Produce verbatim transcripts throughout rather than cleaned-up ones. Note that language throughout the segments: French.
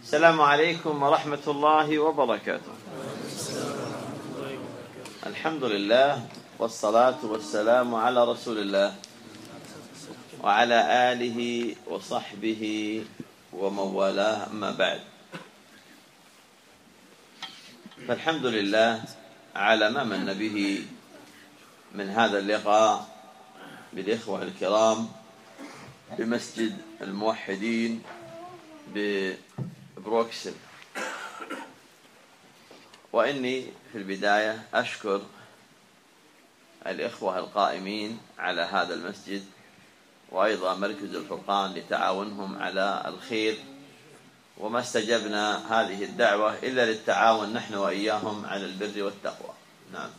السلام عليكم ورحمة الله وبركاته. الحمد لله والصلاة والسلام على رسول الله وعلى آله وصحبه ومن والاه، أما بعد. فالحمد لله على ما من به من هذا اللقاء بالإخوة الكرام بمسجد الموحدين ببروكسل. وإني في البداية أشكر الإخوة القائمين على هذا المسجد وأيضا مركز الفرقان لتعاونهم على الخير، وما استجبنا هذه الدعوة إلا للتعاون نحن وإياهم على البر والتقوى. نعم.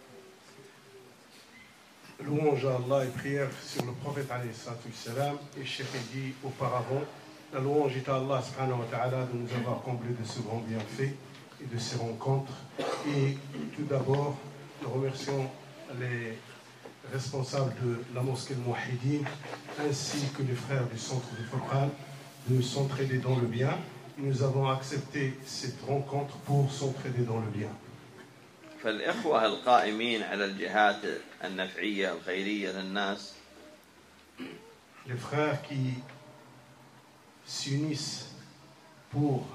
Louange à Allah et prière sur le prophète alayhi salatu wassalam. Et Cheikh a dit auparavant, la louange est à Allah subhanahu wa ta'ala de nous avoir comblé de ce grand bienfait et de ces rencontres. Et tout d'abord, nous remercions les responsables de la mosquée Mouahidine ainsi que les frères du centre de Furqan de s'entraider dans le bien. Nous avons accepté cette rencontre pour s'entraider dans le bien. فالإخوة القائمين على الجهات النفعية الخيرية للناس، les frères qui s'unissent pour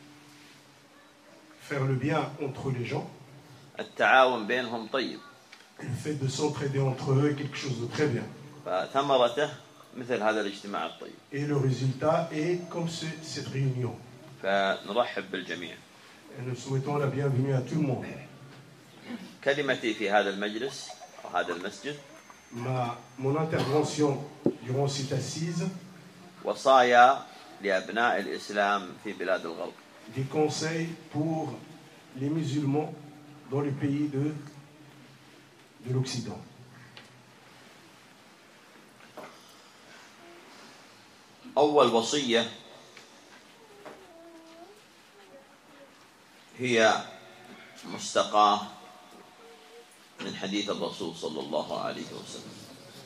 faire le bien entre les gens, التعاون بينهم طيب، le fait de s'entraider entre eux est quelque chose de très bien. فثمرته مثل هذا الاجتماع الطيب. Et le résultat est comme ce, cette réunion. فنرحب بالجميع. Et nous souhaitons la bienvenue à tout le monde. كلمتي في هذا المجلس أو هذا المسجد، Ma, mon intervention durant cette assise, وصايا لأبناء الإسلام في بلاد الغرب. des conseils pour les musulmans dans les pays de, de l'Occident. أول وصية هي مستقاة من حديث الرسول صلى الله عليه وسلم.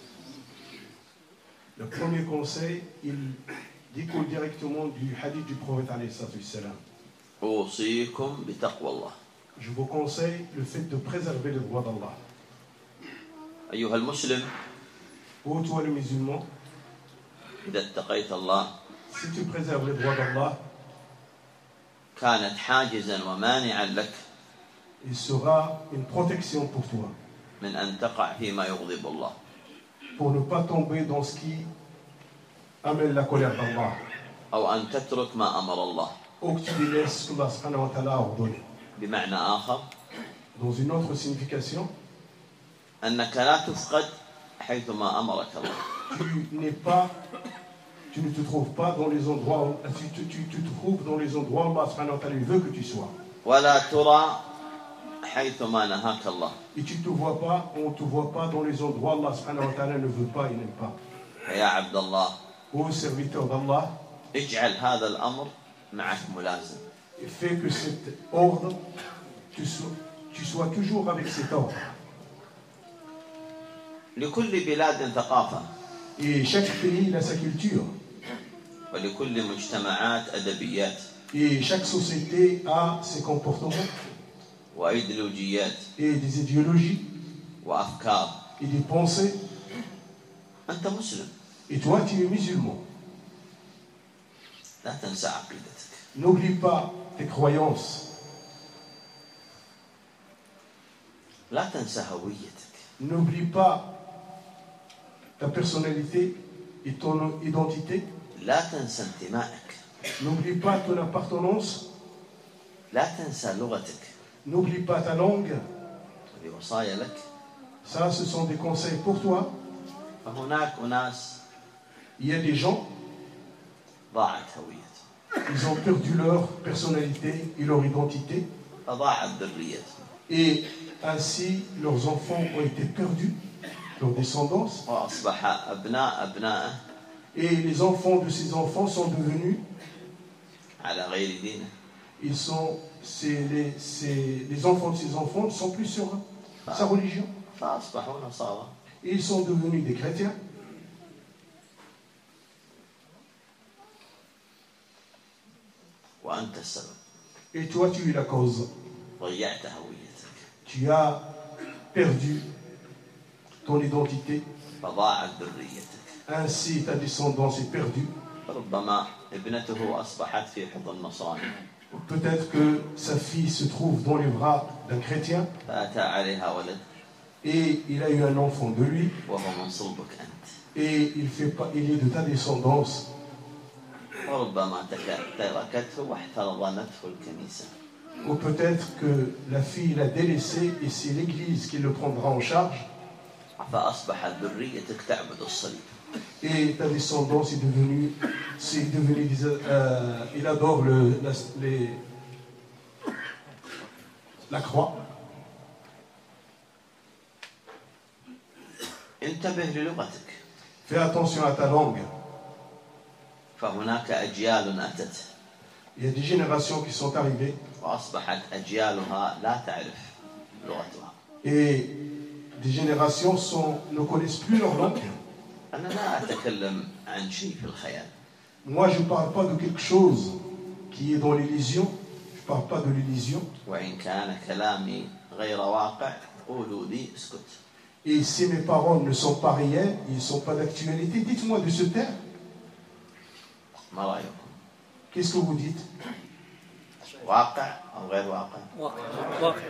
Le premier conseil, il découle directement du hadith du prophète alayhi salatu wassalam. أوصيكم بتقوى الله. Je vous conseille le fait de préserver les droits d'Allah. أيها المسلم، Ô toi le musulman, إذا اتقيت الله si tu préserves les droits d'Allah, كانت حاجزا ومانعا لك il sera une protection pour toi, من أن تقع فيما يغضب الله، pour ne pas tomber dans ce qui amène la colère d'Allah, أو أن تترك ما أمر الله. ou que tu délaisses ce qu'Allah subhanahu wa ta'ala a ordonné. بمعنى آخر، Dans une autre signification, أنك لا تفقد حيثما أمرك الله. tu n'es pas, tu ne te trouves pas dans les endroits où, tu, tu, tu, tu te trouves dans les endroits où Allah subhanahu wa ta'ala veut que tu sois. ولا ترى حيثما نهاك الله. Et tu ne te vois pas, on ne te voit pas dans les endroits où Allah subhanahu wa ta'ala ne veut pas et n'aime pas. فيا عبد الله، Ô serviteur d'Allah, اجعل هذا الأمر معك ملازم. fais que cet ordre, tu sois, tu sois toujours avec cet ordre. لكل بلاد ثقافة، Et chaque pays il a sa culture. ولكل مجتمعات أدبيات، Et chaque société a ses comportements وأيديولوجيات، et des idéologies وأفكار. et des pensées. أنت مسلم، Et toi, tu es musulman. لا تنسى عقيدتك. N'oublie pas tes croyances. لا تنسى هويتك. N'oublie pas ta personnalité et ton identité. لا تنسى انتمائك. N'oublie pas ton appartenance. لا تنسى لغتك. N'oublie pas ta langue. هذه وصايا لك. Ça, ce sont des conseils pour toi. فهناك أناس Il y a des gens, ضاعت هويتهم، ils ont perdu leur personnalité et leur identité. فضاعت ذريتهم، Et ainsi, leurs enfants ont été perdus, leur descendance. وأصبح أبناء أبنائه Et les enfants de ces enfants sont devenus, على غير دينه. ils sont, c'est les, c'est, les enfants de ces enfants ne sont plus sur sa religion. فأصبحوا نصارى. Et ils sont devenus des chrétiens. وأنت السبب. Et toi, tu es la cause. ضيعت هويتك. Tu as perdu ton identité. فضاعت ذريتك. Ainsi, ta descendance est perdue. ربما ابنته أصبحت في حضن نصراني. Peut-être que sa fille se trouve dans les bras d'un chrétien. فأتى عليها ولد. Et il a eu un enfant de lui. وهو من صلبك أنت. Et il, fait pas, il est de ta descendance. وربما تركته واحتضنته الكنيسة. Ou peut-être que la fille l'a délaissé et c'est l'Église qui le prendra en charge. فأصبحت ذريتك تعبد الصليب. Et ta descendance est devenue, c'est devenu, euh, il adore le, la, les, la croix. انتبه للغتك. Fais attention à ta langue. فهناك أجيال أتت. Il y a des générations qui sont arrivées. وأصبحت أجيالها لا تعرف لغتها. Et des générations sont, ne connaissent plus leur langue. أنا لا أتكلم عن شيء في الخيال. Moi, je ne parle pas de quelque chose qui est dans l'illusion. Je ne parle pas de l'illusion. وإن كان كلامي غير واقع قولوا لي اسكت. Et si mes paroles ne sont pas réelles, ils ne sont pas d'actualité, dites-moi de se taire. ما رأيكم؟ Qu'est-ce que vous dites? واقع أو غير واقع؟ واقع.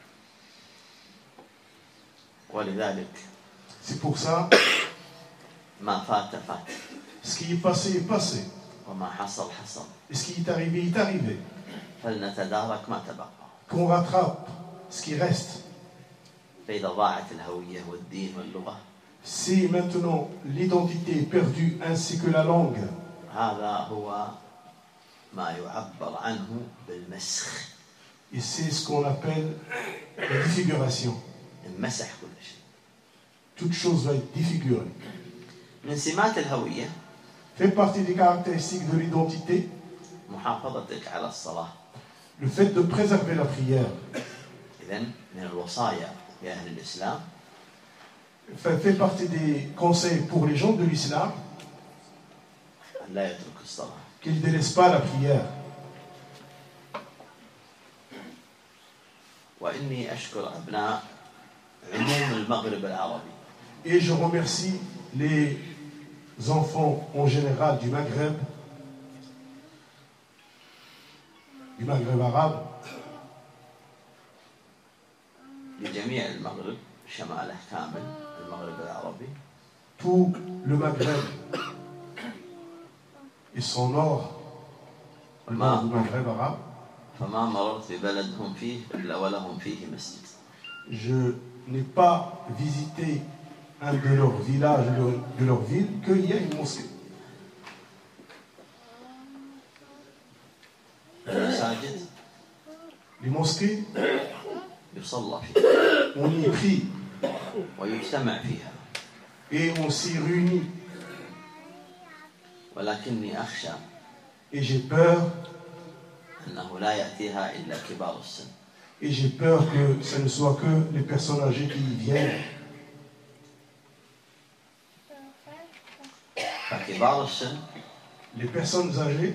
ولذلك C'est pour ça, ما فات فات. ce qui est passé est passé. وما حصل حصل. Et ce qui est arrivé est arrivé. فلنتدارك ما تبقى. Qu'on rattrape ce qui reste. فإذا ضاعت الهوية والدين واللغة. Si maintenant l'identité est perdue ainsi que la langue. هذا هو ما يعبر عنه بالمسخ. Et c'est ce qu'on appelle la défiguration. المسح كل شيء. Toute chose va être défigurée. من سمات الهوية. Fait partie des caractéristiques de l'identité. محافظتك على الصلاة. Le fait de préserver la prière. إذن من الوصايا لأهل الإسلام. Fait, fait partie des conseils pour les gens de l'islam. لا يترك الصلاة. Qu'ils ne délaissent pas la prière. وإني أشكر أبناء عموم المغرب العربي. Et je remercie les enfants en général du Maghreb, du Maghreb arabe, لجميع المغرب شماله كامل المغرب العربي. tout le Maghreb et son nord, le nord du Maghreb arabe. فما مررت ببلد هم فيه إلا ولهم فيه مسجد. Je n'ai pas visité un de leurs villages, de leur ville, qu'il y a une mosquée. المساجد Les mosquées, يصلى فيها on y prie ويجتمع فيها. et on s'y réunit. ولكني أخشى Et j'ai peur, أنه لا يأتيها إلا كبار السن. et j'ai peur que ce ne soit que les personnes âgées qui y viennent. فكبار السن Les personnes âgées,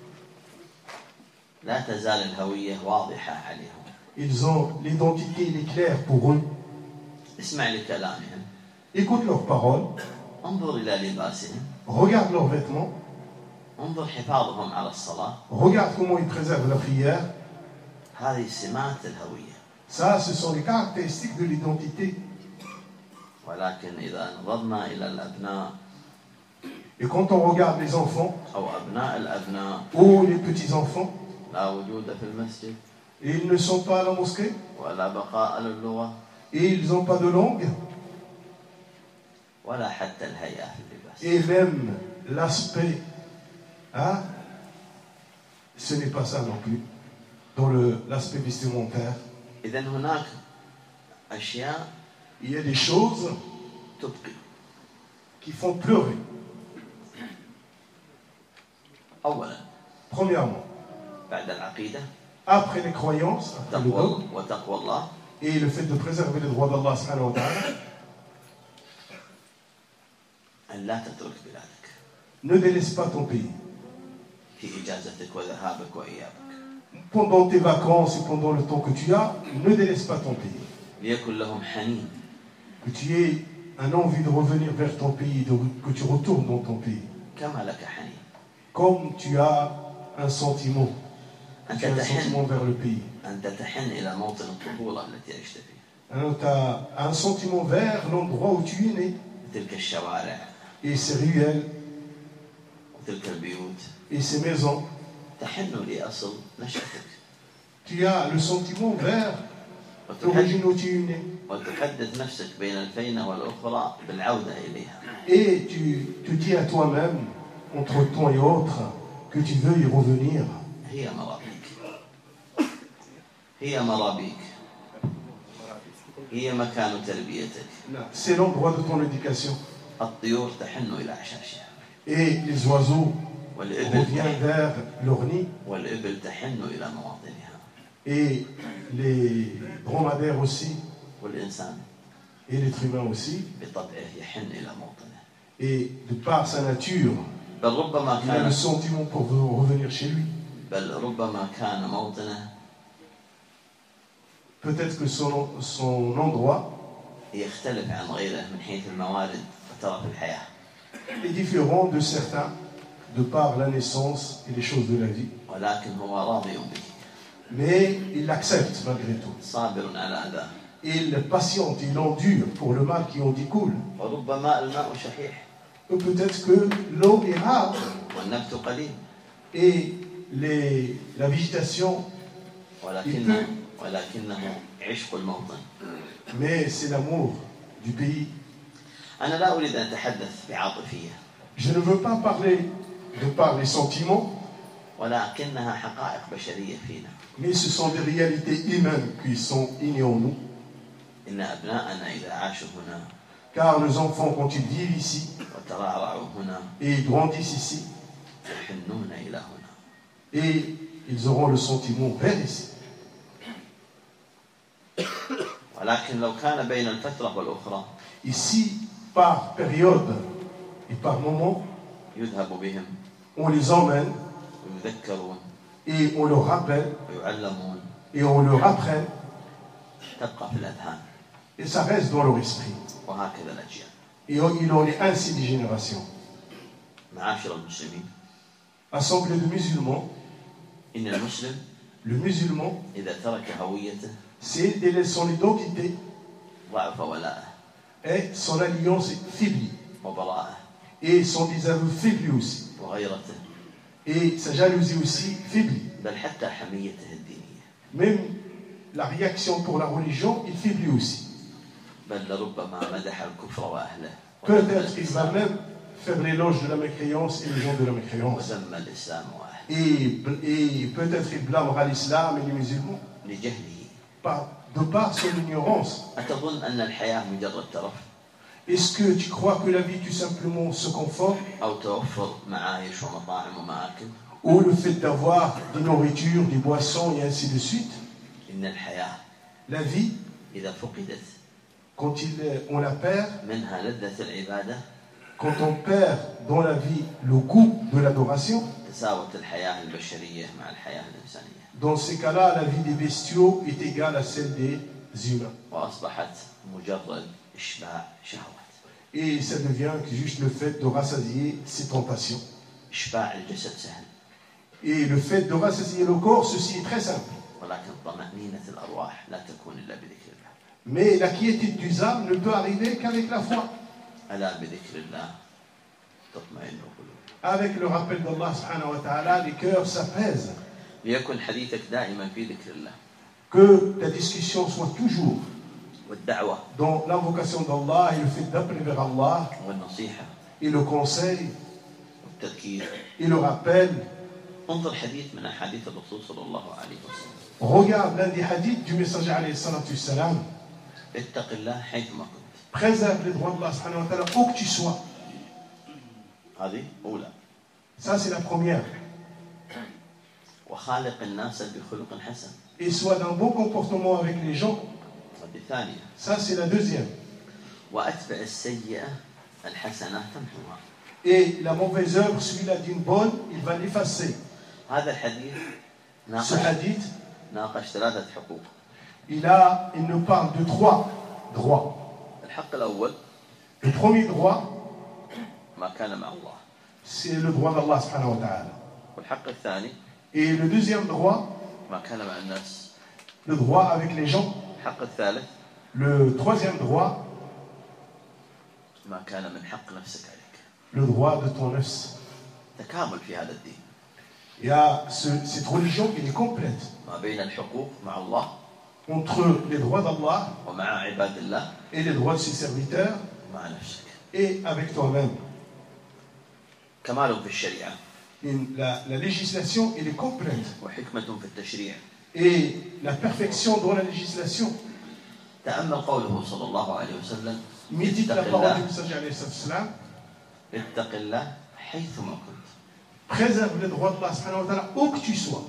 لا تزال الهوية واضحة عليهم. ils ont l'identité, elle est claire pour eux. اسمع لكلامهم. Écoute leurs paroles, انظر إلى لباسهم. regarde leurs vêtements, انظر حفاظهم على الصلاة. regarde comment ils préservent la prière. هذه سمات الهوية. Ça, ce sont les caractéristiques de l'identité. ولكن إذا نظرنا إلى الأبناء Et quand on regarde les enfants, أو أبناء الأبناء ou les petits-enfants, لا وجود في المسجد et ils ne sont pas à la mosquée, ولا بقاء للغة et ils n'ont pas de langue, ولا حتى الهيئة في اللباس. et même l'aspect, hein, ce n'est pas ça non plus, dans le, l'aspect vestimentaire. إذن هناك أشياء Il y a des choses تبقي. qui font pleurer. أولا Premièrement, بعد العقيدة après les croyances, après le تقوى dogme, وتقوى الله et le fait de préserver les droits d'Allah subhanahu wa ta'ala, أن لا تترك بلادك. ne délaisse pas ton pays. في إجازتك وذهابك وإيابك. Pendant tes vacances et pendant le temps que tu as, ne délaisse pas ton pays. ليكن لهم حنين. Que tu aies un envie de revenir vers ton pays, de, que tu retournes dans ton pays. كما لك حنين. Comme tu as un sentiment, أنت tu as un sentiment تحن vers le pays. أنت تحن إلى موطن الطفولة التي عشت فيها. Alors, tu as un sentiment vers l'endroit où tu es né. تلك الشوارع Et ces ruelles, وتلك البيوت. et ces maisons. تحن لأصل نشأتك. Tu as le sentiment vers l'origine où tu es né. وتحدث نفسك بين الفينة والأخرى بالعودة إليها. Et tu te dis à toi-même, entre temps et autre, que tu veux y revenir. هي مرابيك. هي مرابيك. هي مكان تربيتك. C'est l'endroit de ton éducation. الطيور تحن إلى عشاشها. Et les oiseaux والإبل reviennent vers leur nid. والإبل تحن إلى مواطنها. Et les dromadaires aussi. والإنسان Et l'être humain aussi. بطبعه يحن إلى موطنه. Et de par sa nature, بل ربما il a le كان sentiment pour revenir chez lui. بل ربما كان موطنه Peut-être que son, son endroit يختلف عن غيره من حيث الموارد وترف الحياة. est différent de certains de par la naissance et les choses de la vie. ولكن هو راضي به. Mais il l'accepte malgré tout. صابر على أذاه. Il patiente, il endure pour le mal qui en découle. وربما الماء شحيح. Ou peut-être que l'eau est rare والنبت قليل. et les, la végétation, ولكنه ولكنه عشق الموطن. mais c'est l'amour du pays. أنا لا أريد أن أتحدث بعاطفية. Je ne veux pas parler de par les sentiments, ولكنها حقائق بشرية فينا. mais ce sont des réalités humaines qui sont innées en nous. إن أبناءنا إذا عاشوا هنا Car nos enfants, quand ils vivent ici وترعرعوا هنا et ils grandissent ici, يحنون إلى هنا. et ils auront le sentiment vers ici. ولكن لو كان بين الفترة والأخرى Ici, par période et par moment, يذهب بهم on les emmène ويذكرون et on leur rappelle ويعلمون et on leur apprenne تبقى في الأذهان. et ça reste dans leur esprit. وهكذا الأجيال. Et il en est ainsi des générations. معاشر المسلمين. Assemblée de musulmans, إن المسلم le musulman, إذا ترك هويته s'il délaisse son identité ضعف ولاءه et son alliance faiblit. وبراءه Et son désaveu faiblit aussi. وغيرته Et sa jalousie aussi faiblit. بل حتى حميته الدينية. Même la réaction pour la religion, il faiblit aussi. بل لربما مدح الكفر وأهله. Peut-être il va même faire l'éloge de la mécréance et les gens de la mécréance. وذم الإسلام وأهله. Et, et peut-être il blâmera l'islam et les musulmans لجهله. par, de par son ignorance. أتظن أن الحياة مجرد ترف؟ Est-ce que tu crois que la vie tout simplement se conforme أو توفر معايش ومطاعم ومآكل؟ ou le fait d'avoir des nourritures, des boissons et ainsi de suite? إن الحياة La vie, إذا فقدت quand il, on la perd, منها لذة العبادة quand on perd dans la vie le goût de l'adoration, تساوت الحياة البشرية مع الحياة الإنسانية. dans ces cas-là, la vie des bestiaux est égale à celle des humains. وأصبحت مجرد إشباع شهوات. Et ça devient juste le fait de rassasier ses tentations. إشباع الجسد سهل. Et le fait de rassasier le corps, ceci est très simple. ولكن طمأنينة الأرواح لا تكون إلا بذكر الله. Mais la quiétude du âme ne peut arriver qu'avec la foi. ألا بذكر الله تطمئن القلوب. Avec le rappel d'Allah subhanahu wa ta'ala, les cœurs s'apaisent. ليكن حديثك دائما في ذكر الله. Que ta discussion soit toujours والدعوة dans l'invocation d'Allah et le fait d'appeler vers Allah والنصيحة et le conseil والتذكير. et le rappel. انظر حديث من أحاديث الرسول صلى الله عليه وسلم. Regarde l'un des hadiths du messager alayhi salatu salam. اتق الله حيثما كنت. Préserve les droits d'Allah subhanahu wa ta'ala où que tu sois. هذه أولى. Ça c'est la première. وخالق الناس بخلق حسن. Et sois d'un bon comportement avec les gens. هذه ثانية. Ça c'est la deuxième. وأتبع السيئة الحسنة تمحوها. Et la mauvaise œuvre, celui-là d'une bonne, il va l'effacer. هذا الحديث Ce ناقش hadith, ناقش ثلاثة حقوق. il, a, il nous parle de trois droits. الحق الأول Le premier droit, ما كان مع الله. c'est le droit d'Allah subhanahu wa ta'ala. والحق الثاني Et le deuxième droit, ما كان مع الناس. le droit avec les gens. الحق الثالث Le troisième droit, ما كان من حق نفسك عليك. le droit de ton nafs. تكامل في هذا الدين. Il y a ce, cette religion qui est complète ما بين الحقوق مع الله entre les droits d'Allah ومع عباد الله et les droits de ses serviteurs ومع نفسك. et avec toi-même. كمال في الشريعة Une- La, la législation, elle est complète. وحكمة في التشريع. Et la perfection dans la législation, تأمل قوله صلى الله عليه وسلم médite la اتق parole الله du messager alayhi salam, اتق الله حيثما كنت. préserve les droits d'Allah subhanahu wa ta'ala où que tu sois.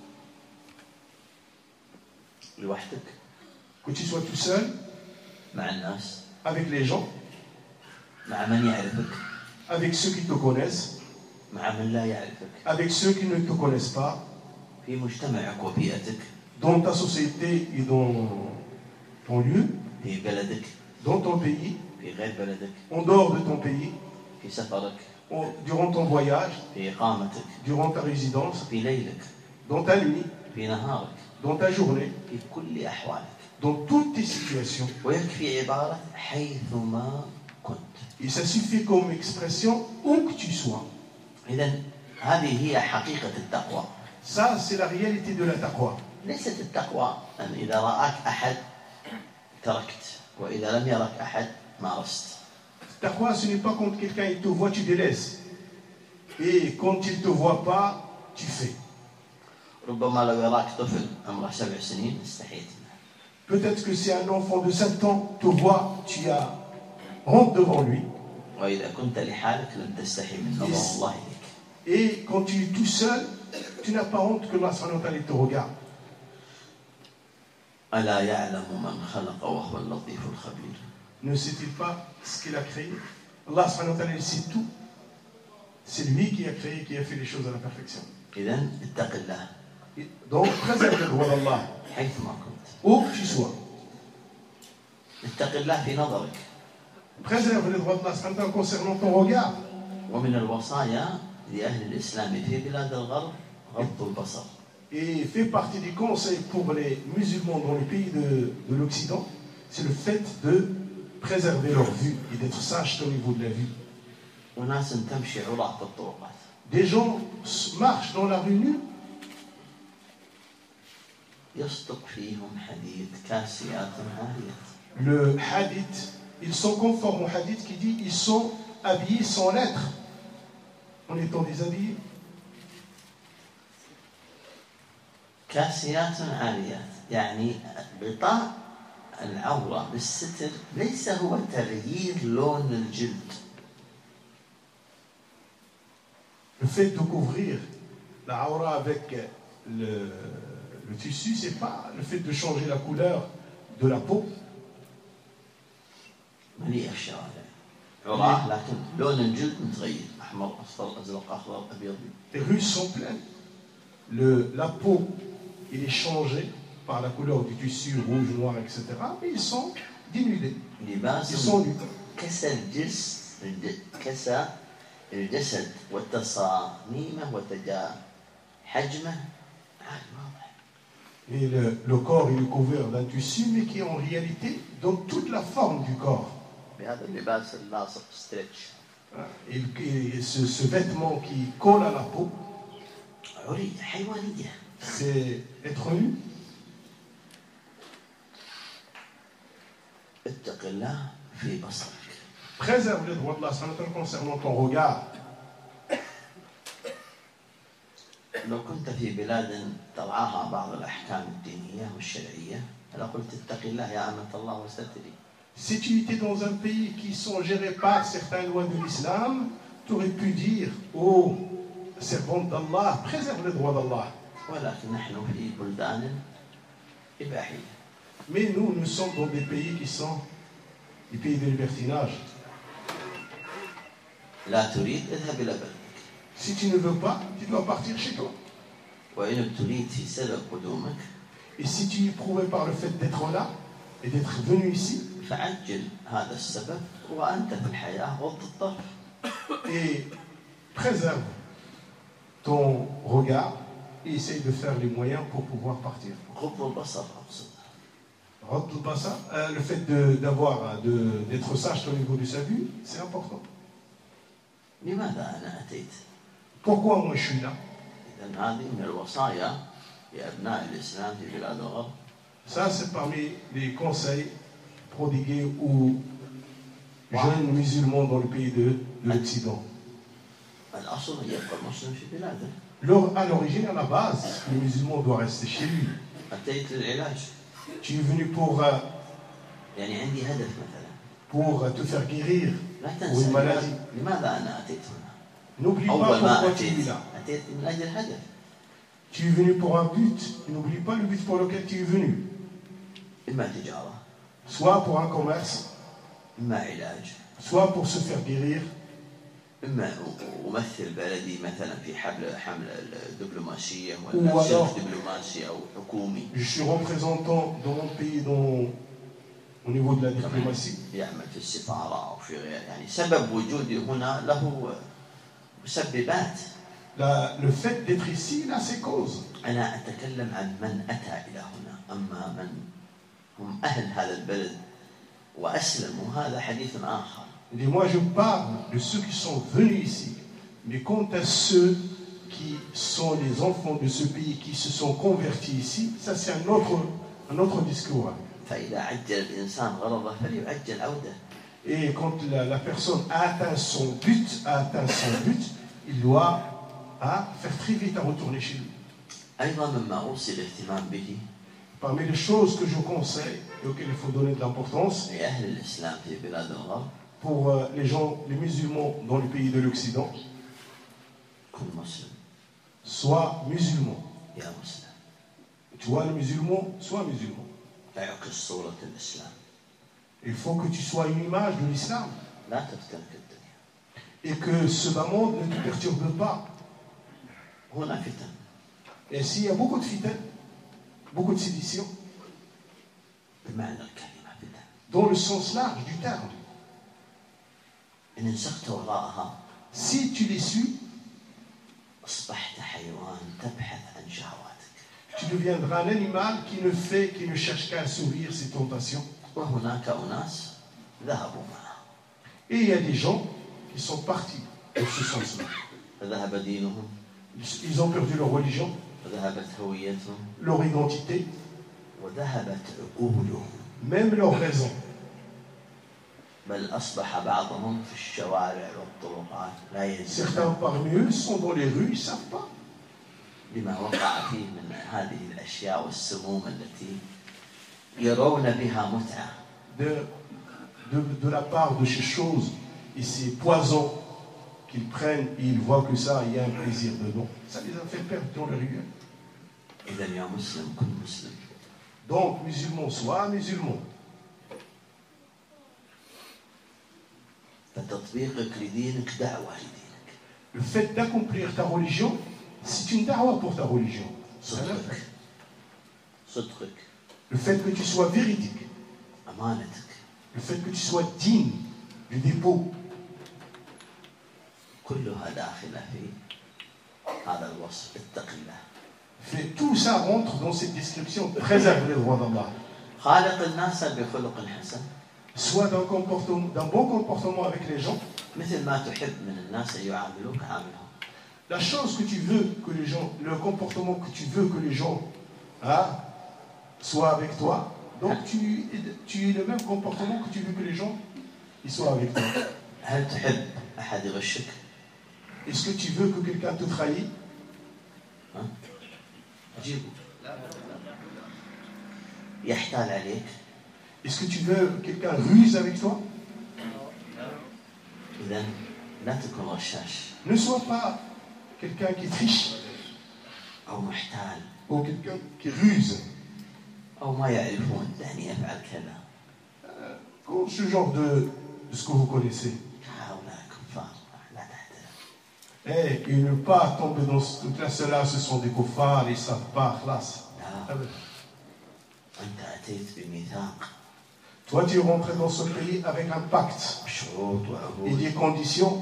لوحدك Que tu sois tout seul, مع الناس avec les gens, مع من يعرفك avec ceux qui te connaissent, مع من لا يعرفك avec ceux qui ne te connaissent pas, في مجتمعك وبيئتك dans ta société et dans ton lieu, في بلدك dans ton pays, في غير بلدك en dehors de ton pays, في سفرك en- durant ton voyage, في إقامتك durant ta résidence, في ليلك dans ta nuit, في نهارك dans ta journée, في كل أحوالك. dans toutes tes situations. ويكفي عبارة حيثما كنت. Et ça suffit comme expression où que tu sois. إذن هذه هي حقيقة التقوى. Ça, c'est la réalité de la taqwa. ليست التقوى أن إذا رآك أحد تركت وإذا لم يرك أحد مارست. Taqwa, ce n'est pas quand quelqu'un il te voit, tu délaisses. Et quand il ne te voit pas, tu fais. ربما لو يراك طفل عمره سبع سنين استحيت منه. Peut-être que c'est un enfant de sept ans, te voit, tu as honte devant lui. وإذا كنت لحالك لم تستحي من نظر الله إليك. Et quand tu es tout seul, tu n'as pas honte que Allah subhanahu wa ta'ala te regarde. ألا يعلم من خلق وهو اللطيف الخبير. Ne sait-il pas ce qu'il a créé? Allah subhanahu wa ta'ala, il sait tout. C'est lui qui a créé, qui a fait les choses à la perfection. إذن اتق الله Et donc, préserve le droit d'Allah, حيثما كنت. où que tu sois. اتق الله في نظرك. Préserve les droits d'Allah subhanahu wa ta'ala concernant ton regard. ومن الوصايا لأهل الإسلام في بلاد الغرب غض البصر. Et fait partie des conseils pour les musulmans dans les pays de, de l'Occident, c'est le fait de préserver leur vue et d'être sages au niveau de la vue. وناس تمشي عراة في الطرقات. Des gens marchent dans la rue nue, يصدق فيهم حديث كاسيات عاريات. le hadith, ils sont conformes au hadith qui dit ils sont habillés sans l'être, en étant déshabillés. كاسيات عاريات يعني غطاء العورة بالستر ليس هو تغيير لون الجلد. Le fait de couvrir la aura avec le, le tissu, c'est pas le fait de changer la couleur de la peau. مليء الشوارع عراة لكن لون الجلد متغير أحمر أصفر أزرق أخضر أبيض. Les rues sont pleines. Le, la peau, il est changée par la couleur du tissu rouge, noir, et cetera. Et ils sont dénudés. لباس Ils sont nus. كسى الجسد كسى الجسد وتصاميمه وتجا حجمه عاد واضح. Et le, le corps, il est couvert d'un tissu, mais qui en réalité donne toute la forme du corps. بهذا اللباس اللاصق ستريتش. Et, et ce, ce vêtement qui colle à la peau, عري حيوانية. c'est être nu. اتق الله في بصرك. Préserve les droits de Allah subhanahu wa ta'ala concernant ton regard. لو كنت في بلاد ترعاها بعض الأحكام الدينية والشرعية لقلت اتق الله يا أمة الله واستتري. Si tu étais dans un pays qui sont gérés par certaines lois de l'islam, tu aurais pu dire aux servantes d'Allah, préserve les droits d'Allah. ولكن نحن في بلدان إباحية. Mais nous, nous sommes dans des pays qui sont des pays de libertinage. لا تريد اذهب إلى بلدك. Si tu ne veux pas, tu dois partir chez toi. وإن ابتليت في سبب قدومك Et si tu es éprouvé par le fait d'être là et d'être venu ici, فعجل هذا السبب وأنت في الحياة غض الطرف. et préserve ton regard et essaye de faire les moyens pour pouvoir partir. غض البصر أقصد. Rad al-Basar, euh, le fait de, d'avoir, de, d'être sage au niveau de sa vue, c'est important. لماذا أنا أتيت؟ Pourquoi moi je suis là? إذن هذه من الوصايا لأبناء الإسلام في بلاد الغرب. Ça, c'est parmi les conseils prodigués aux jeunes musulmans dans le pays de, de l'Occident. الأصل أن يبقى المسلم في بلاده. Leur, à l'origine, à la base, le musulman doit rester chez lui. أتيت للعلاج. Tu es venu pour, euh, يعني عندي هدف مثلا. pour te faire guérir لا pour تنسى une maladie. لماذا أنا أتيت هنا؟ N'oublie pas أول ما pourquoi tu أتيت es là. أتيت من أجل هدف. Tu es venu pour un but. N'oublie pas le but pour lequel tu es venu. إما تجارة. Soit pour un commerce, إما علاج. soit pour se faire guérir. إما أمثل بلدي مثلا في حملة حملة دبلوماسية ولا سلف دبلوماسي أو حكومي. Je suis représentant dans mon pays dans, au niveau de la diplomatie. يعمل في السفارة أو في غير يعني سبب وجودي هنا له مسببات. La, le fait d'être ici, il a ses causes. أنا أتكلم عن من أتى إلى هنا، أما من هم أهل هذا البلد وأسلموا هذا حديث آخر. Et moi, je parle de ceux qui sont venus ici. Mais quant à ceux qui sont les enfants de ce pays, qui se sont convertis ici, ça c'est un autre, un autre discours. فإذا عجل الإنسان غرضه فليعجل عوده. Et quand la, la personne a atteint son but, a atteint son but, il doit hein, faire très vite à retourner chez lui. أيضا مما أوصي الاهتمام به. Parmi les choses que je conseille et auxquelles il faut donner de l'importance, لأهل الإسلام في بلاد الغرب. pour euh, les gens, les musulmans dans les pays de l'Occident, sois musulman. Tu vois le musulman, sois musulman. Il faut que tu sois une image de l'islam. Et que ce bas monde ne te perturbe pas. Et s'il y a beaucoup de fitnes, beaucoup de séditions, dans le sens large du terme, si tu les suis, tu deviendras un animal qui ne fait, qui ne cherche qu'à assouvir ses tentations. Et il y a des gens qui sont partis dans ce sens-là. Ils ont perdu leur religion, leur identité, même leur raison. Certains parmi eux sont dans les rues, ils ne savent pas. De, de, de la part de ces choses et ces poisons qu'ils prennent et ils voient que ça, il y a un plaisir dedans. Ça les a fait perdre dans le rivière. Donc, musulman, sois musulman. Le fait d'accomplir ta religion, c'est une da'wa pour ta religion. Le fait que tu sois véridique. Le fait que tu sois digne du dépôt. Fait, tout ça rentre dans cette description. Préserve les droits d'Allah. Soit d'un comportement, d'un bon comportement avec les gens. La chose que tu veux que les gens, le comportement que tu veux que les gens hein, soient avec toi, donc tu, tu es le même comportement que tu veux que les gens ils soient avec toi. Est-ce que tu veux que quelqu'un te trahisse? Est-ce que tu veux que quelqu'un ruse avec toi? Ne sois pas quelqu'un qui triche ou quelqu'un qui ruse. Comme ce genre de, de ce que vous connaissez. Et, et ne pas tomber dans tout cela, ce sont des koufars, ils ne savent pas, classe. لا أنت أتيت بميثاق Toi, tu es rentré dans ce pays avec un pacte وشروط et وعهود. des conditions.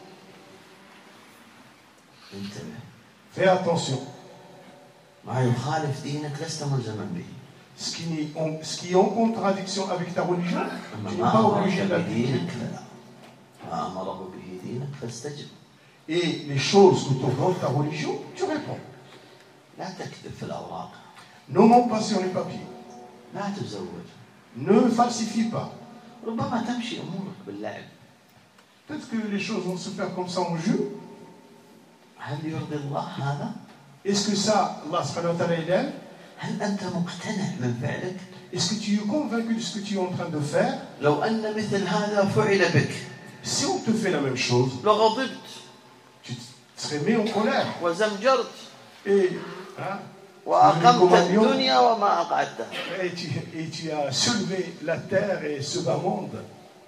انتبه. Fais attention. ما يخالف دينك لست ملزما به. Ce qui, en, ce qui est en contradiction avec ta religion, أما tu n'es ما pas أمرك obligé d'appliquer. بدينك فلا. ما أمره به دينك فاستجب. Et les choses que t'ordonne ta religion, tu réponds. لا تكذب في الأوراق. Ne mens pas sur les papiers. لا تزوج. Ne falsifie pas. ربما تمشي أمورك باللعب. Peut-être que les choses vont se faire comme ça en jeu. هل يرضي الله هذا؟ Est-ce que ça, Allah subhanahu wa ta'ala, il aime? هل أنت مقتنع من فعلك؟ Est-ce que tu es convaincu de ce que tu es en train de faire? لو أن مثل هذا فعل بك Si on te fait la même chose, لغضبت tu serais mis en colère. وزمجرت Et, hein, وأقمت الدنيا وما أقعدتها. et, tu, et tu as soulevé la terre et ce bas monde.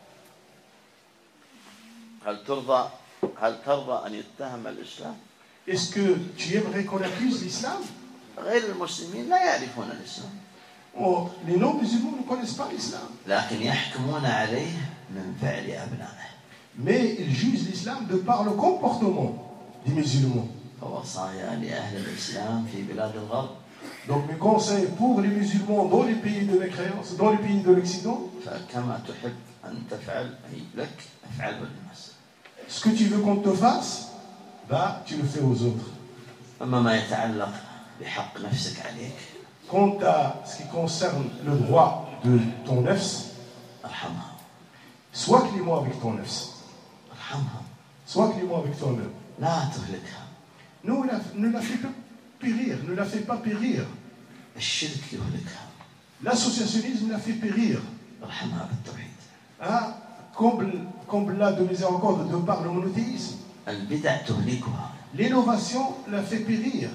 هل ترضى هل ترضى أن يتهم الإسلام؟ Est-ce que tu aimerais qu'on accuse l'islam? غير المسلمين لا يعرفون الإسلام. Oh, les non-musulmans ne connaissent pas l'islam. لكن يحكمون عليه من فعل أبنائه. Mais ils jugent l'islam de par le comportement des musulmans. فوصايا لأهل الإسلام في بلاد الغرب. Donc mes conseils pour les musulmans dans les pays de mécréance, dans les pays de l'Occident, فكما تحب أن تفعل أي لك افعل بالناس. ce que tu veux qu'on te fasse, bah, tu le fais aux autres. أما ما يتعلق بحق نفسك عليك. Quant à ce qui concerne le droit de ton nefs, ارحمها. sois clément avec ton nefs. ارحمها. Sois clément avec toi-même. لا تهلكها. Ne la, ne la fais pas périr, ne la fais pas périr. الشرك يهلكها. L'associationnisme la fait périr. ارحمها بالتوحيد. Ah, comble, comble-la de miséricorde de par le monothéisme. البدع تهلكها. L'innovation la fait périr.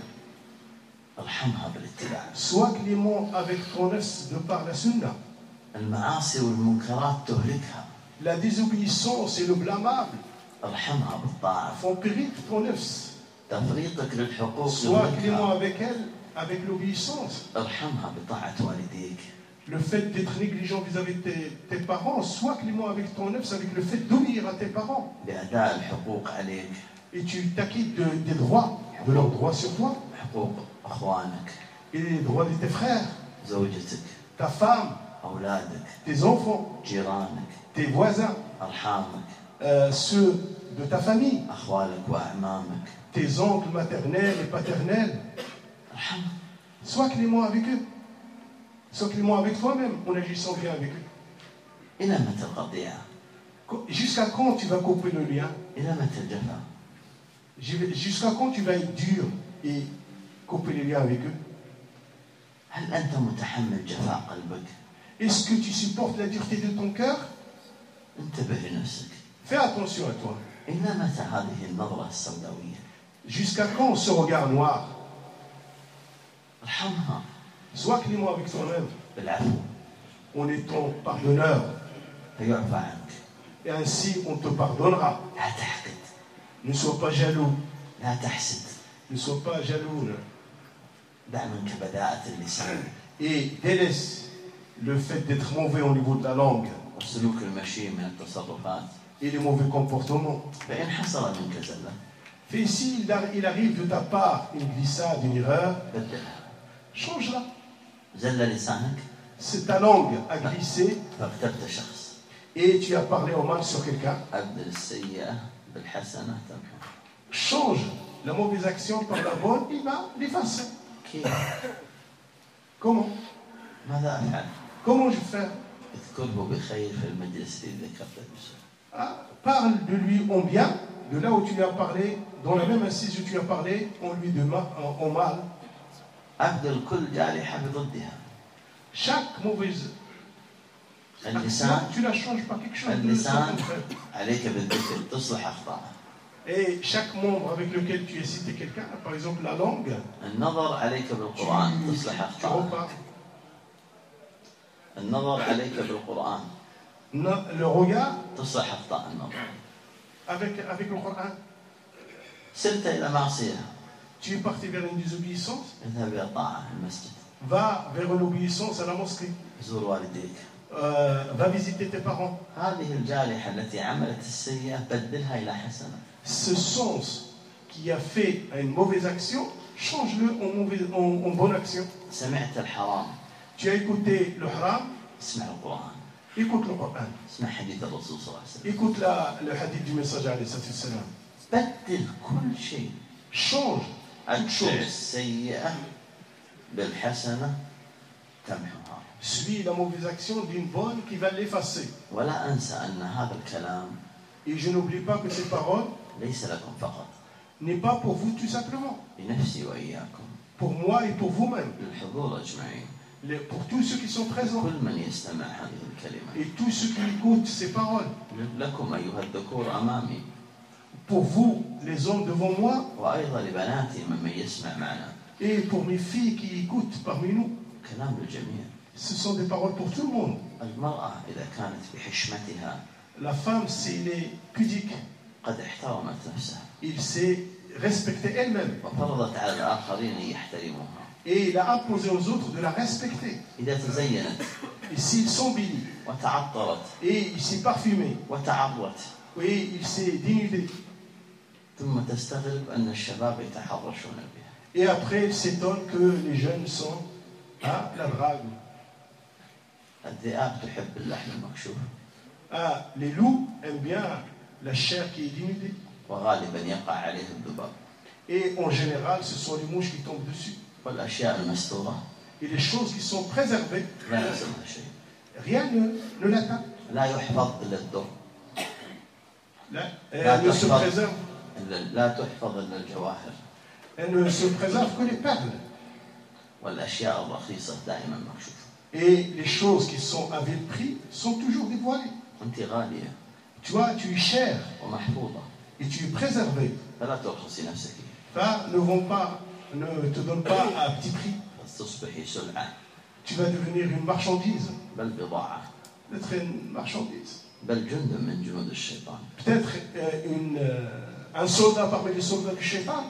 ارحمها بالاتباع. Sois clément avec ton nefs de par la sunna. المعاصي والمنكرات تهلكها. La désobéissance et le blâmable ارحمها بالطاعة. font périr ton nefs. تفريطك للحقوق Sois clément يهلكها. avec elle, avec l'obéissance. ارحمها بطاعة والديك. Le fait d'être négligent vis-à-vis de tes, tes parents, sois clément avec ton nefs, avec le fait d'obéir à tes parents. بأداء الحقوق عليك. Et tu t'acquittes de, des droits, de leurs droits sur toi. حقوق أخوانك. Et les droits de tes frères, زوجتك. ta femme, أولادك. tes enfants, جيرانك. tes voisins, أرحامك. euh, ceux de ta famille, أخوالك وأعمامك. tes oncles maternels et paternels. ارحمهم. Sois clément avec eux. Sois clément avec toi-même en agissant bien avec eux. إلى متى القطيعة؟ Jusqu'à quand tu vas couper le lien? إلى متى الجفا؟ Jusqu'à quand tu vas être dur et couper les liens avec eux? هل أنت متحمل جفاء قلبك؟ Est-ce que tu supportes la dureté de ton cœur? انتبه لنفسك. Fais attention à toi. إلى متى هذه النظرة السوداوية؟ Jusqu'à quand ce regard noir? ارحمها Sois clément avec toi-même بالعفو en étant pardonneur. فيعفى عنك. Et ainsi on te pardonnera. لا تحقد. Ne sois pas jaloux. لا تحسد. Ne sois pas jaloux. دع منك بداءة اللسان. Et délaisse le fait d'être mauvais au niveau de la langue والسلوك المشي من التصرفات. et les mauvais comportements. فإن حصل منك زلة Fais ici, il arrive de ta part une glissade, une erreur, بدلها. change-la. زل لسانك C'est ta langue a glissé فاغتبت شخص. et tu as parlé au mal sur quelqu'un. أبدل السيئة بالحسنة تمحو. Change la mauvaise action par la bonne, il va l'effacer. كيف؟ Comment? ماذا أفعل؟ Comment je fais? اذكره بخير في المجلس اللي ذكرته بسوء. Ah, parle de lui en bien, de là où tu lui as parlé, dans la même assise où tu as parlé, on lui de mal, en, en mal. أبدل كل جارحة بضدها. Chaque mauvaise action, اللسان tu la changes par quelque chose de اللسان contraire. عليك بالذكر تصلح أخطاءه. Et chaque membre avec lequel tu as cité quelqu'un, par exemple la langue, النظر عليك بالقرآن تصلح tu أخطاءه. repars. النظر عليك بالقرآن Le regard تصلح أخطاء النظر. avec, avec le Coran. سرت إلى معصية Tu es parti vers une désobéissance, اذهب إلى طاعة المسجد va vers l'obéissance à la mosquée. زور والديك Euh, va visiter tes parents. هذه الجارحة التي عملت السيئة بدلها إلى حسنة. Ce sens qui a fait une mauvaise action, change-le en, mauvaise, en, en bonne action. سمعت الحرام Tu as écouté le haram, اسمع القرآن. écoute le Coran. اسمع حديث الرسول صلى الله عليه وسلم. Écoute la, le hadith du messager alayhi salam. بدل كل شيء. Change toute أتبع chose. السيئة بالحسنة تمحها. Suis la mauvaise action d'une bonne qui va l'effacer. ولا أنسى أن هذا الكلام Et je n'oublie pas que ces paroles ليس لكم فقط. n'est pas pour vous tout simplement. لنفسي وإياكم. Pour moi et pour vous-même. للحضور أجمعين. Les- Pour tous ceux qui sont présents. كل من يستمع هذه الكلمة. Et tous ceux qui écoutent ces paroles. لكم أيها الذكور أمامي. Pour vous, les hommes devant moi. وأيضا لبناتي ممن يسمع معنا. Et pour mes filles qui écoutent parmi nous. كلام للجميع. Ce sont des paroles pour tout le monde. المرأة إذا كانت بحشمتها La femme, s'il est pudique, قد احترمت نفسها il sait respecter elle-même. وفرضت على الآخرين أن يحترموها. Et il a imposé aux autres de la respecter. إذا تزينت Et s'il s'embellit, وتعطرت et il s'est parfumé, وتعرت et il s'est dénudé, ثم تستغرب أن الشباب يتحرشون بها. et après il s'étonne que les jeunes sont à la drague. الذئاب تحب اللحم المكشوف Ah, les loups aiment bien la chair qui est dénudée. وغالبا يقع عليه الذباب. Et en général, ce sont les mouches qui tombent dessus. والأشياء المستورة Et les choses qui sont préservées, لا يلزمها شيء. rien ne, ne l'atteint. لا يحفظ إلا الدر. Là, Elle ne se préserve, إلا- لا تحفظ إلا الجواهر. elle ne se préserve que les perles. والأشياء الرخيصة دائما مكشوفة. Et les choses qui sont à vil prix sont toujours dévoilées. أنت غالية Tu vois, tu es cher ومحفوظة et tu es préservé. فلا ترخصي نفسك Ça ne vont pas, ne te donne pas à petit prix. تصبحي سلعة Tu vas devenir une marchandise. بل بضاعة Peut-être une marchandise. بل جند من جنود الشيطان. Peut-être euh, une, euh, un soldat parmi les soldats du shaitan.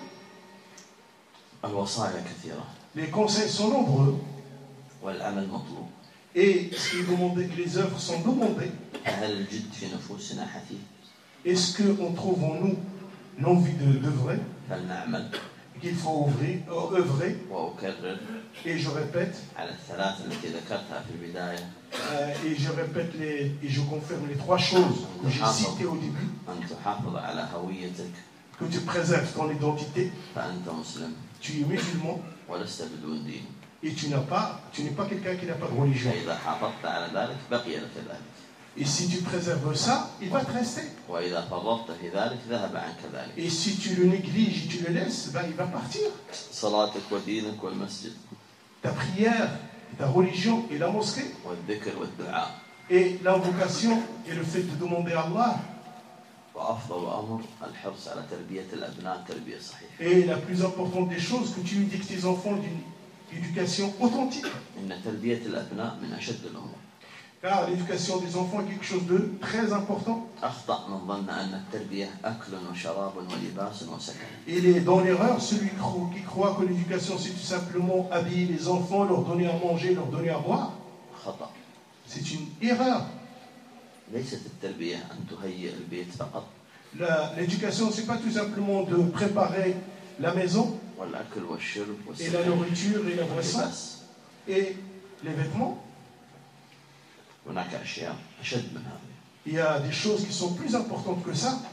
الوصايا كثيرة Les conseils sont nombreux. والعمل مطلوب. Et ce qui est demandé, les œuvres sont demandées. هل الجد في نفوسنا حثيث؟ Est-ce qu'on trouve en nous l'envie de l'œuvrer, فلنعمل. qu'il faut ouvrir, euh, œuvrer. وأكرر Et je répète, على الثلاث التي ذكرتها في البداية euh, et je répète les, et je confirme les trois choses que j'ai citées au début. أن تحافظ على هويتك Que tu préserves ton identité. فأنت مسلم Tu es musulman ولست بدون دين. et tu n'as pas, tu n'es pas quelqu'un qui n'a pas de religion. فإذا حافظت على ذلك بقي لك ذلك. Et si tu préserves ça, il va te rester. وإذا فرطت في ذلك ذهب عنك ذلك. Et si tu le négliges et tu le laisses, ben il va partir. صلاتك ودينك والمسجد Ta prière, ta religion et la mosquée, والذكر والدعاء. et l'invocation et le fait de demander à Allah. وأفضل أمر الحرص على تربية الأبناء تربية صحيحة. Et la plus importante des choses, que tu éduques tes enfants d'une éducation authentique. إن تربية الأبناء من أشد الأمور. Car l'éducation des enfants est quelque chose de très important. أخطأ من ظن أن التربية أكل وشراب ولباس وسكن. Il est dans l'erreur celui qui croit, qui croit que l'éducation c'est tout simplement habiller les enfants, leur donner à manger, leur donner à boire. خطأ. C'est une erreur. ليست التربية أن تهيئ البيت فقط. La- L'éducation c'est pas tout simplement de préparer la maison والأكل والشرب et la والسكن nourriture et la boisson واللباس. et les vêtements. هناك أشياء أشد من هذه. Il y a des choses qui sont plus importantes que ça.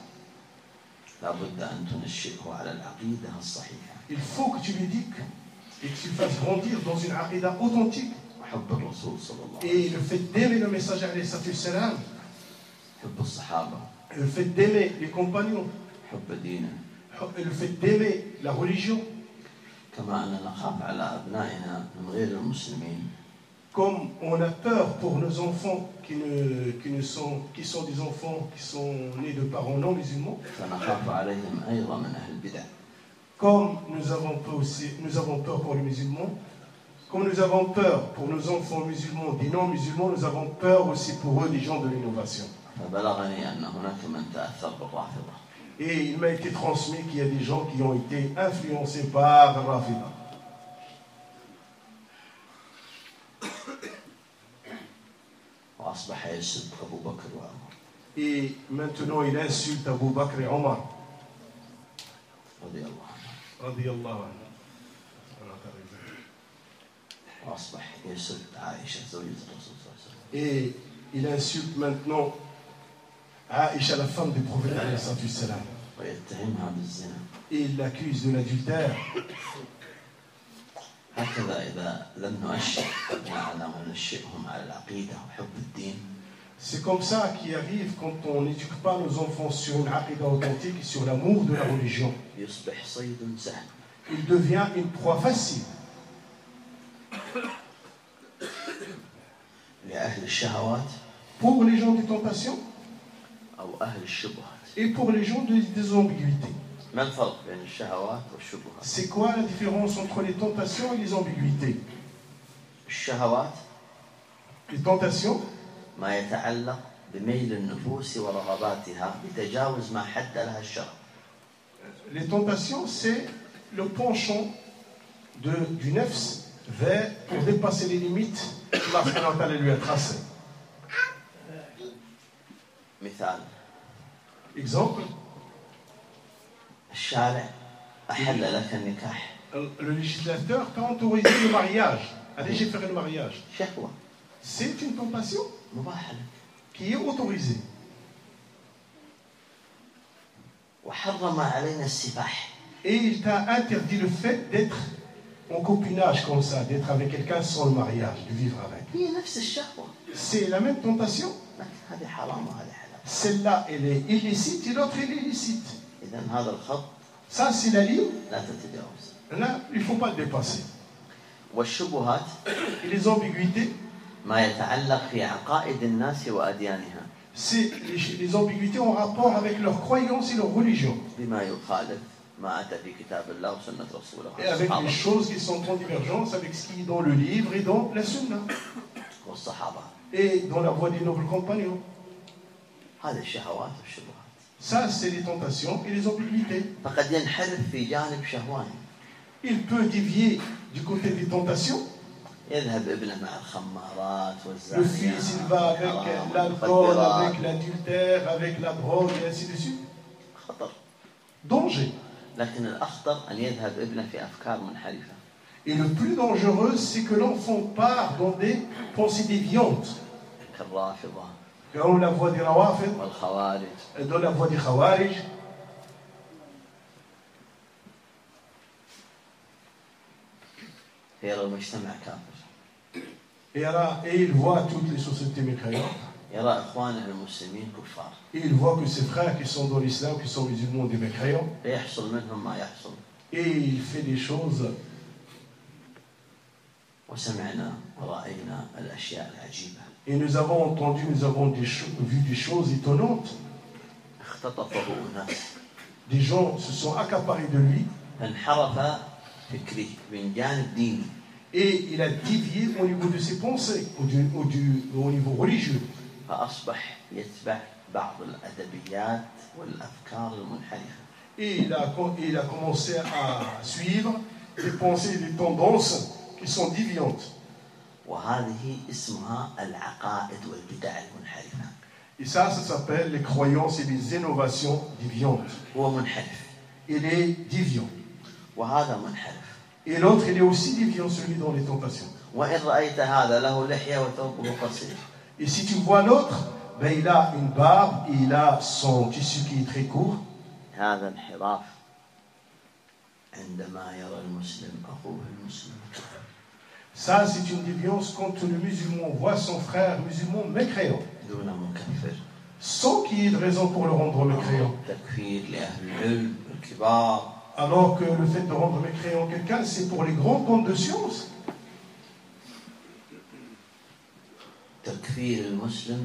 لابد أن تنشئه على العقيدة الصحيحة. Il faut que tu l'éduques et que tu le fasses grandir dans une aqidah authentique. وحب الرسول صلى الله عليه Et وسلم. le fait d'aimer le messager alayhi salatu wassalam, حب الصحابة. le fait d'aimer les compagnons, حب دينه. le fait d'aimer la religion, كما أننا نخاف على أبنائنا من غير المسلمين. comme on a peur pour nos enfants qui, ne, qui, ne sont, qui sont des enfants qui sont nés de parents non musulmans, فنخاف عليهم أيضا من أهل البدع. comme nous avons peur, aussi, nous avons peur pour les musulmans, comme nous avons peur pour nos enfants musulmans, des non-musulmans, nous avons peur aussi pour eux des gens de l'innovation. فبلغني أن هناك من تأثر بالرافضة. Et il m'a été transmis qu'il y a des gens qui ont été influencés par Rafida. وأصبح يسب أبو بكر وعمر. Et maintenant il insulte Abu Bakr et Omar. رضي الله عنه. رضي الله عنه. وأصبح يسب عائشة زوجة الرسول صلى الله عليه وسلم. Et il insulte maintenant Aïcha, la femme du prophète alayhi salatu wassalam. ويتهمها بالزنا. Et il l'accuse de l'adultère. هكذا إذا لم نؤشر أبناءنا وننشئهم على العقيدة وحب الدين. C'est comme ça qu'il arrive quand on n'éduque pas nos enfants sur une aqidah authentique et sur l'amour de la religion. يصبح صيد سهل. Il devient une proie facile. لأهل الشهوات. Pour les gens des tentations. أو أهل الشبهات. Et pour les gens des, des ambiguïtés. ما الفرق بين الشهوات والشبهات؟ C'est quoi la différence entre les tentations et les ambiguïtés? الشهوات. Les tentations. ما يتعلق بميل النفوس ورغباتها بتجاوز ما حد لها الشرع. Les tentations, c'est le penchant de, du nefs vers pour dépasser les limites qu'Allah lui a tracées. مثال. Exemple. الشارع أحل لك النكاح. Le législateur t'a autorisé le mariage, à légiférer le mariage. شهوة. C'est une tentation مباحة qui est autorisée. وحرم علينا السباح. Et il t'a interdit le fait d'être en copinage comme ça, d'être avec quelqu'un sans le mariage, de vivre avec. هي نفس الشهوة. C'est la même tentation. هذه حرام وهذه حلال. Celle-là, elle est illicite et l'autre, elle est licite. إذن هذا الخط. Ça, c'est la ligne. لا تتجاوز. Là, il ne faut pas le dépasser. والشبهات. Et les ambiguïtés. ما يتعلق في عقائد الناس وأديانها. C'est les, les ambiguïtés en rapport avec leurs croyances et leur religion. بما يخالف ما أتى في كتاب الله وسنة رسوله. Et avec les choses qui sont en divergence avec ce qui est dans le livre et dans la sunna. والصحابة. Et dans la voie des nobles compagnons. هذه الشهوات والشبهات. Ça, c'est les tentations et les ambiguïtés. فقد ينحرف في جانب شهواني. Il peut dévier du côté des tentations. يذهب ابنه مع الخمارات Le والزانيات. fils, il va avec l'alcool, avec l'adultère, avec la drogue et ainsi de suite. خطر. Danger. لكن الأخطر أن يذهب ابنه في أفكار منحرفة. Et le plus dangereux, c'est que l'enfant part dans des pensées déviantes. كالرافضة. Dans la voie des rawafid, والخوارج. dans la voie des khawarij. يرى المجتمع كافر. Et, alors, et il voit toutes les sociétés mécréantes. يرى إخوانه المسلمين كفار. Et il voit que ses frères qui sont dans l'islam, qui sont musulmans, des mécréants. يحصل منهم ما يحصل. Et il fait des choses. وسمعنا ورأينا الأشياء العجيبة. Et nous avons entendu, nous avons des vu des choses étonnantes. اختطفه أناس. Des gens se sont accaparés de lui. انحرف فكري من جانب ديني. Et il a dévié au niveau de ses pensées, au, du, au, du, au niveau religieux. فأصبح يتبع بعض الأدبيات والأفكار المنحرفة. Et il a, il a commencé à suivre des pensées et des tendances qui sont déviantes. وهذه اسمها العقائد والبدع المنحرفة. Et ça, ça s'appelle les croyances et les innovations déviantes. هو منحرف. Il est déviant. وهذا منحرف. Et l'autre, il est aussi déviant, celui dans les tentations. وإن رأيت هذا له لحية وثوبه قصير. Et si tu vois l'autre, ben il a une barbe, et il a son tissu qui est très court. هذا انحراف عندما يرى المسلم أخوه المسلم. Ça, c'est une déviance quand le musulman voit son frère musulman mécréant. دون مكفر. Sans qu'il y ait de raison pour le rendre mécréant. تكفير لأهل العلم الكبار. Alors que le fait de rendre mécréant quelqu'un, c'est pour les grands comptes de science. تكفير المسلم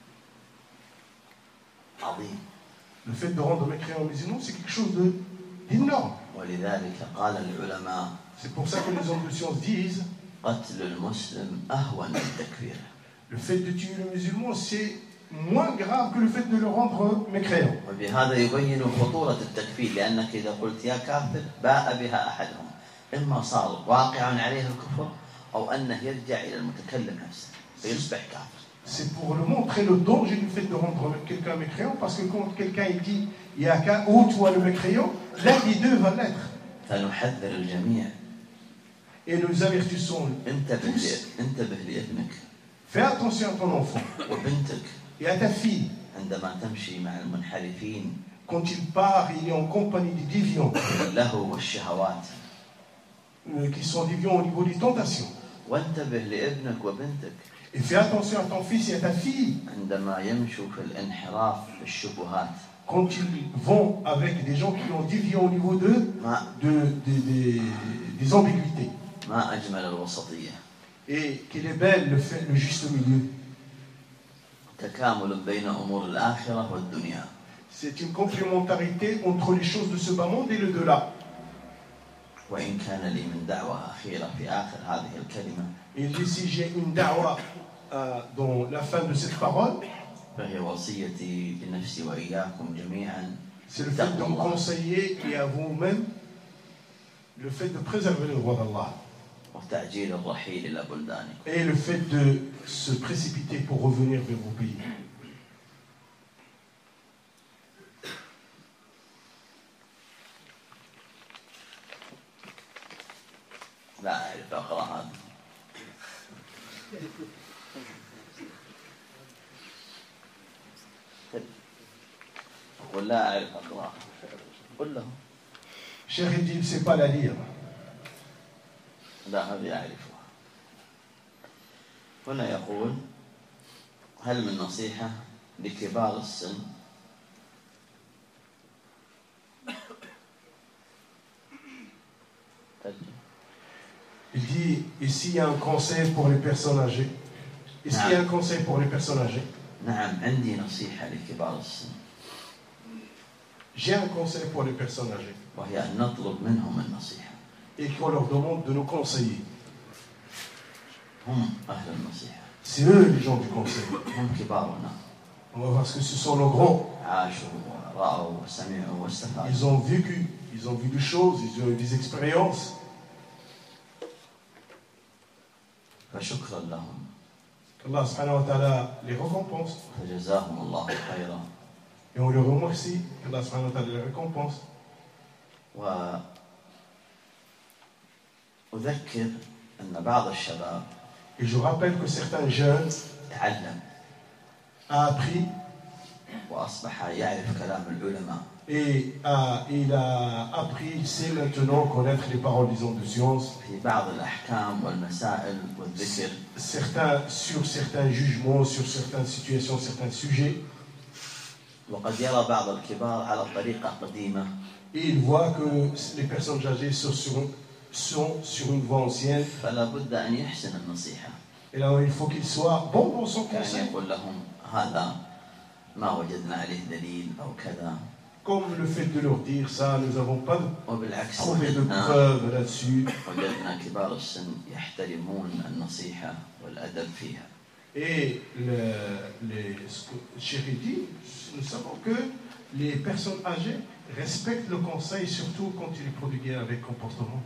عظيم. Le fait de rendre mécréant musulman, c'est quelque chose de, d'énorme. ولذلك قال العلماء. C'est pour ça que les hommes de science disent قتل المسلم أهون من تكفيره. Le fait de tuer le musulman, c'est moins grave que le fait de le rendre mécréant. وبهذا يبين خطورة التكفير لأنك إذا قلت يا كافر باء بها أحدهم إما صار واقعا عليه الكفر أو أنه يرجع إلى المتكلم نفسه فيصبح كافر. C'est pour le montrer le danger du fait de rendre quelqu'un mécréant, parce que quand quelqu'un il dit il y a qu'un ou toi le mécréant, l'un des deux va l'être. فنحذر الجميع. Et nous avertissons انتبه tous. انتبه لابنك. Fais attention à ton enfant وبنتك. et à ta fille. عندما تمشي مع المنحرفين. Quand il part, il est en compagnie des déviants. واللهو والشهوات. Qui sont déviants au niveau des tentations. وانتبه لابنك وبنتك. Et fais attention à ton fils et à ta fille. عندما يمشوا في الانحراف في الشبهات. Quand ils vont avec des gens qui ont dévié au niveau de, de, de, de, des ambiguïtés. ما أجمل الوسطية. Et qu'il est belle le, fait, le juste milieu. تكامل بين أمور الآخرة والدنيا. C'est une complémentarité entre les choses de ce bas monde et le delà. وإن كان لي من دعوة أخيرة في آخر هذه الكلمة. Et si j'ai une da'wa euh, dans la fin de cette parole, فهي وصيتي لنفسي وإياكم جميعا. C'est le fait de vous conseiller et à vous-même le fait de préserver le droit d'Allah. وتعجيل الرحيل إلى بلدانكم. Et le fait de se précipiter pour revenir vers vos pays. لا أعرف أقرأ هذا. أقول لا أعرف أقرأ. قل له. Cheikh il dit, il ne sait pas la lire. لا هذه أعرفها. هنا يقول هل من نصيحة لكبار السن Il dit, ici il y a un conseil pour les personnes âgées. Est-ce qu'il y a un conseil pour les personnes âgées? نعم عندي نصيحة لكبار السن. J'ai un conseil pour les personnes âgées. وهي أن نطلب منهم النصيحة. Et qu'on leur demande de nous conseiller. هم أهل النصيحة. C'est eux les gens du conseil. هم كبارنا. On va voir ce que ce sont nos grands. عاشوا ورأوا وسمعوا واستفادوا. Ils ont vécu, ils ont vu des choses, ils ont eu des expériences. فشكرا لهم. Allah subhanahu wa ta'ala les récompense. فجزاهم الله خيرا. Et on les remercie. Allah subhanahu wa ta'ala les récompense. وأذكر أن بعض الشباب Et je rappelle que certains jeunes تعلم a appris وأصبح يعرف كلام العلماء. Et a, il a appris, il sait maintenant connaître les paroles, disons, de science. في بعض الأحكام والمسائل والذكر. Certains, sur certains jugements, sur certaines situations, certains sujets. وقد يرى بعض الكبار على طريقة قديمة. Et il voit que les personnes âgées sont sur, sont sur une voie ancienne. فلا بد أن يحسن النصيحة. Et là, il faut qu'il soit bon dans son كان conseil. يقول لهم هذا ما وجدنا عليه دليل أو كذا. Comme le fait de leur dire ça, nous n'avons pas وبالعكس trouvé de وجدنا preuves là-dessus. وجدنا كبار السن يحترمون النصيحة والأدب فيها. Et le, les, ce que Chéri dit, nous savons que les personnes âgées respectent le conseil, surtout quand il est prodigué avec comportement.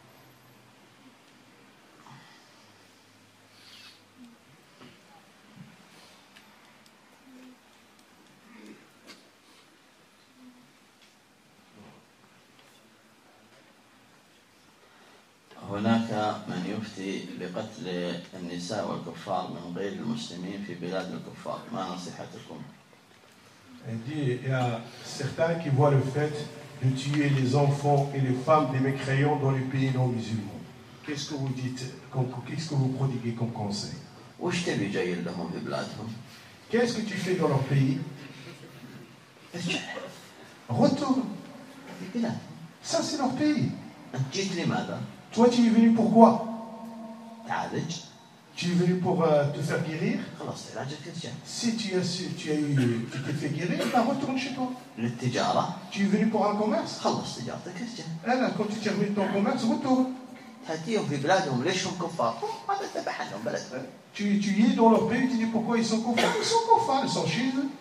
هناك من يفتي بقتل النساء والكفار من غير المسلمين في بلاد الكفار، ما نصيحتكم؟ Il dit, il y a certains qui voient le fait de tuer les enfants et les femmes des mécréants dans les pays non musulmans. Qu'est-ce que vous dites, qu'est-ce que vous prodiguez comme conseil? وش تبي جاي لهم في بلادهم؟ Qu'est-ce que tu fais dans leur pays? ارجع Retourne. في بلادهم. Ça, c'est leur pays. أنت جيت لماذا؟ Toi, tu es venu pourquoi? تعالج. Tu es venu pour euh, te faire guérir? خلاص علاجك ارجع. Si tu as, si tu as eu, tu t'es fait guérir, ben retourne chez toi. للتجارة. Tu es venu pour un commerce? خلص تجارتك ارجع. Eh là, quand tu termines ton commerce, retourne. تأتيهم في بلادهم ليش هم كفار؟ هذا ذبح لهم بلدهم. Tu, tu y es dans leur pays, tu dis pourquoi ils sont kuffar? Ils sont kuffar, ils sont chez eux.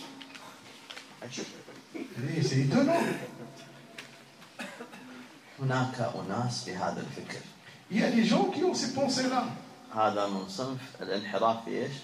Et c'est étonnant. هناك أناس بهذا الفكر. Il y a des gens qui ont ces pensées-là. هذا من صنف الانحراف في ايش؟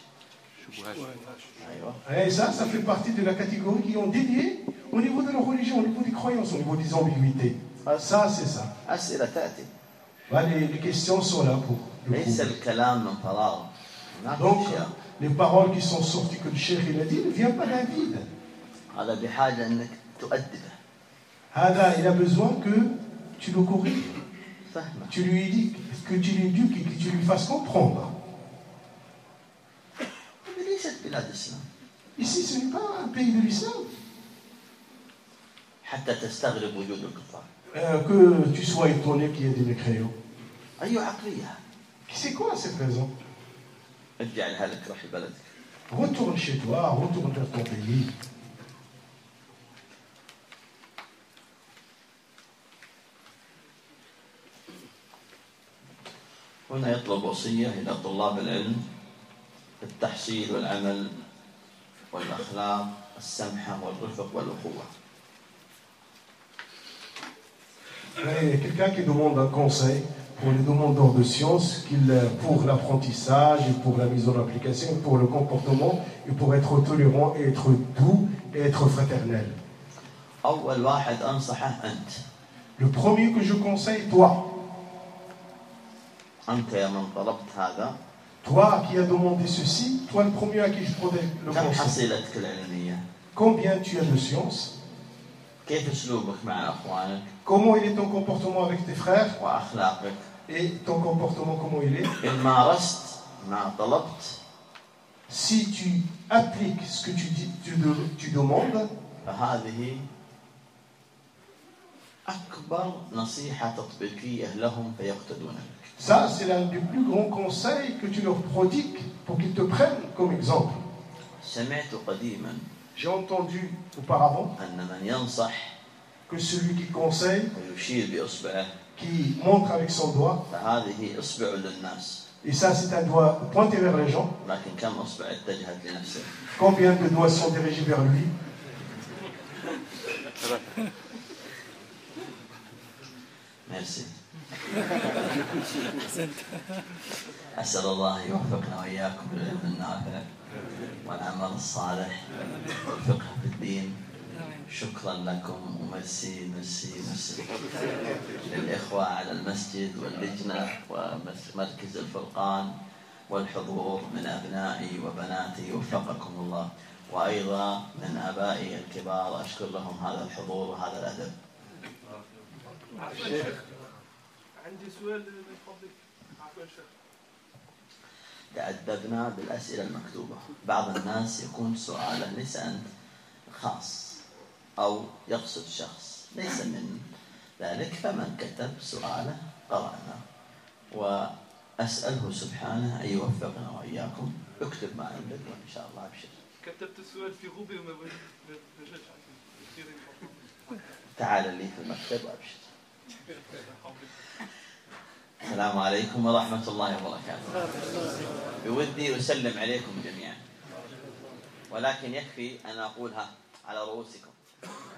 أيوة. Et ça, ça fait partie de la catégorie qui ont dévié au niveau de leur religion, au niveau des croyances, au niveau des ambiguïtés. Ça, c'est ça. أسئلة تأتي. Les, les questions sont là pour le ليس الكلام من فراغ. Donc, les paroles qui sont sorties que le cheikh il a dit ne viennent pas d'un vide. هذا بحاجة أنك تؤدبه. هذا il a besoin que tu le corriges. فهمه. Tu lui dis que tu lui dis que tu lui fasses comprendre. ليست بلاد الإسلام. Ici, ce n'est pas un pays de l'islam. حتى تستغرب وجود الكفار. Euh, que tu sois étonné qu'il y ait des mécréants. أي عقلية؟ C'est quoi cette raison? ارجع لأهلك روح لبلدك. Retourne chez toi, retourne vers ton pays. هنا يطلب وصية إلى طلاب العلم بالتحصيل والعمل والأخلاق السمحة والرفق والأخوة. Quelqu'un qui demande un conseil pour les demandeurs de sciences, pour l'apprentissage et pour la mise en application, pour le comportement et pour être tolérant et être doux et être fraternel. أول واحد أنصحه أنت. Le premier que je conseille, toi. أنت يا من طلبت هذا. Toi qui as demandé ceci, toi le premier à qui je prenais le كم conseil. حصيلتك العلمية؟ Combien tu as de science? كيف أسلوبك مع أخوانك؟ Comment il est ton comportement avec tes frères? وأخلاقك؟ Et ton comportement, comment il est? إن مارست ما طلبت. Si tu appliques ce que tu, dis, tu, de, tu demandes, فهذه أكبر نصيحة تطبيقية لهم فيقتدون بك. ça c'est l'un des plus grands conseils que tu leur prodigues pour qu'ils te prennent comme exemple. سمعت قديما. J'ai entendu auparavant أن من ينصح que celui qui conseille, ويشير بإصبعه qui montre avec son doigt, فهذه إصبع للناس. et ça c'est un doigt pointé vers les gens. لكن كم إصبع اتجهت لنفسه؟ Combien de doigts sont dirigés vers lui? ميرسي. أسأل الله يوفقنا وإياكم للعلم النافع والعمل الصالح والفقه في الدين. شكرا لكم وميرسي ميرسي ميرسي للإخوة على المسجد واللجنة ومركز الفرقان والحضور من أبنائي وبناتي وفقكم الله، وأيضا من آبائي الكبار أشكر لهم هذا الحضور وهذا الأدب. عندي سؤال لفضلك. عفوا شيخ. تأدبنا بالأسئلة المكتوبة. بعض الناس يكون سؤاله ليس أنت خاص أو يقصد شخص ليس من ذلك، فمن كتب سؤاله قرأنا وأسأله سبحانه أن يوفقنا وإياكم. اكتب ما عندك وإن شاء الله أبشر. كتبت السؤال في غوبي وما وجدتش. تعال لي في المكتب وأبشر. السلام عليكم ورحمة الله وبركاته. بودي أسلم عليكم جميعا، ولكن يكفي أن أقولها على رؤوسكم.